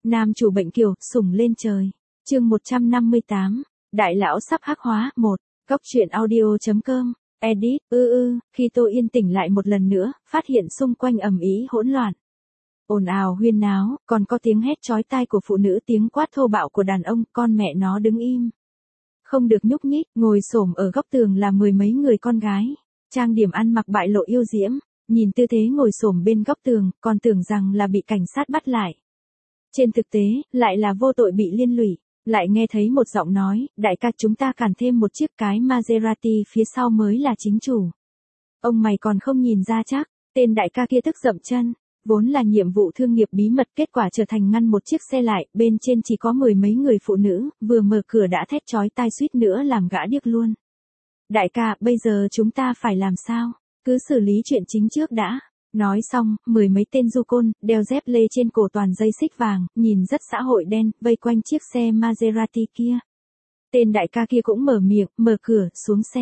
Nam chủ bệnh kiều, sủng lên trời. Chương 158. Đại lão sắp hắc hóa. 1. Góc truyện audio.com. Edit. Khi Tô Yên tỉnh lại một lần nữa, phát hiện xung quanh ầm ĩ hỗn loạn. Ồn ào huyên náo, còn có tiếng hét chói tai của phụ nữ, tiếng quát thô bạo của đàn ông, con mẹ nó đứng im. Không được nhúc nhích, ngồi xổm ở góc tường là mười mấy người con gái. Trang điểm ăn mặc bại lộ yêu diễm, nhìn tư thế ngồi xổm bên góc tường, còn tưởng rằng là bị cảnh sát bắt lại. Trên thực tế, lại là vô tội bị liên lụy. Lại nghe thấy một giọng nói, đại ca chúng ta cản thêm một chiếc cái Maserati phía sau mới là chính chủ. Ông mày còn không nhìn ra chắc, tên đại ca kia tức dậm chân, vốn là nhiệm vụ thương nghiệp bí mật kết quả trở thành ngăn một chiếc xe lại, bên trên chỉ có mười mấy người phụ nữ, vừa mở cửa đã thét chói tai suýt nữa làm gã điếc luôn. Đại ca, bây giờ chúng ta phải làm sao? Cứ xử lý chuyện chính trước đã. Nói xong, mười mấy tên du côn, đeo dép lê trên cổ toàn dây xích vàng, nhìn rất xã hội đen, vây quanh chiếc xe Maserati kia. Tên đại ca kia cũng mở miệng, mở cửa, xuống xe.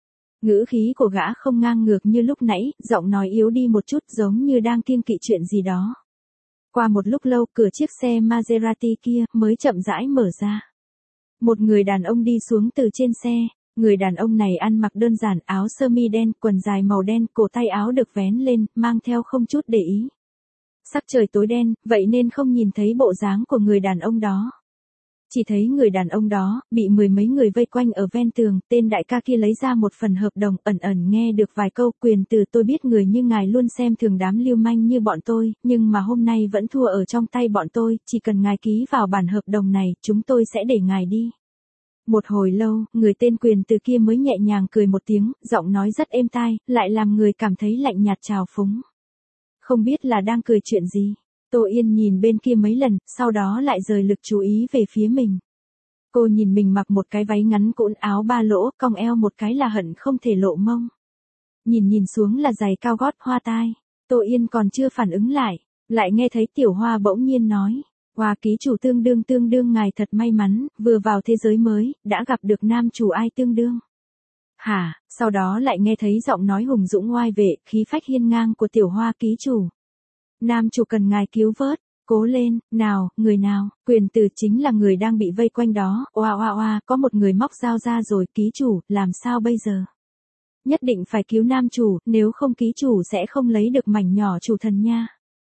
Ngữ khí của gã không ngang ngược như lúc nãy, giọng nói yếu đi một chút giống như đang kiêng kỵ chuyện gì đó. Qua một lúc lâu, cửa chiếc xe Maserati kia mới chậm rãi mở ra. Một người đàn ông đi xuống từ trên xe. Người đàn ông này ăn mặc đơn giản, áo sơ mi đen, quần dài màu đen, cổ tay áo được vén lên, mang theo không chút để ý. Sắc trời tối đen, vậy nên không nhìn thấy bộ dáng của người đàn ông đó. Chỉ thấy người đàn ông đó, bị mười mấy người vây quanh ở ven tường, tên đại ca kia lấy ra một phần hợp đồng, ẩn ẩn nghe được vài câu quyền từ tôi biết người như ngài luôn xem thường đám lưu manh như bọn tôi, nhưng mà hôm nay vẫn thua ở trong tay bọn tôi, chỉ cần ngài ký vào bản hợp đồng này, chúng tôi sẽ để ngài đi. Một hồi lâu, người tên quyền từ kia mới nhẹ nhàng cười một tiếng, giọng nói rất êm tai, lại làm người cảm thấy lạnh nhạt trào phúng. Không biết là đang cười chuyện gì. Tô Yên nhìn bên kia mấy lần, sau đó lại rời lực chú ý về phía mình. Cô nhìn mình mặc một cái váy ngắn cũn, áo ba lỗ, cong eo một cái là hận không thể lộ mông. Nhìn xuống là giày cao gót hoa tai. Tô Yên còn chưa phản ứng lại nghe thấy Tiểu Hoa bỗng nhiên nói. Hoa ký chủ tương đương ngài thật may mắn, vừa vào thế giới mới, đã gặp được nam chủ ai tương đương. Hả, sau đó lại nghe thấy giọng nói hùng dũng oai vệ, khí phách hiên ngang của Tiểu Hoa ký chủ. Nam chủ cần ngài cứu vớt, cố lên, nào, người nào, quyền từ chính là người đang bị vây quanh đó, oa, có một người móc dao ra rồi, ký chủ, làm sao bây giờ? Nhất định phải cứu nam chủ, nếu không ký chủ sẽ không lấy được mảnh nhỏ chủ thần nha.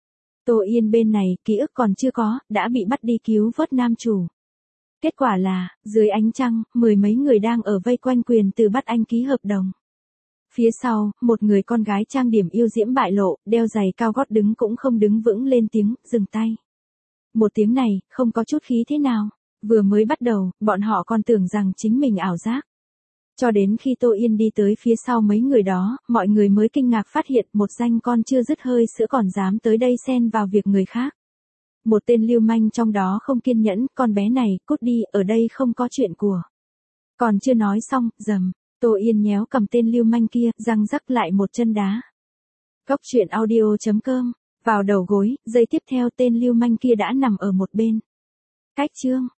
Tô Yên bên này, ký ức còn chưa có, đã bị bắt đi cứu vớt nam chủ. Kết quả là, dưới ánh trăng, mười mấy người đang ở vây quanh quyền từ bắt anh ký hợp đồng. Phía sau, một người con gái trang điểm yêu diễm bại lộ, đeo giày cao gót đứng cũng không đứng vững lên tiếng, dừng tay. Một tiếng này, không có chút khí thế nào. Vừa mới bắt đầu, bọn họ còn tưởng rằng chính mình ảo giác. Cho đến khi Tô Yên đi tới phía sau mấy người đó, mọi người mới kinh ngạc phát hiện một danh con chưa dứt hơi sữa còn dám tới đây xen vào việc người khác. Một tên lưu manh trong đó không kiên nhẫn, con bé này, cút đi, ở đây không có chuyện của. Còn chưa nói xong, rầm, Tô Yên nhéo cầm tên lưu manh kia, răng rắc lại một chân đá. Góc truyện audio.com, vào đầu gối, giây tiếp theo tên lưu manh kia đã nằm ở một bên. Cách chương.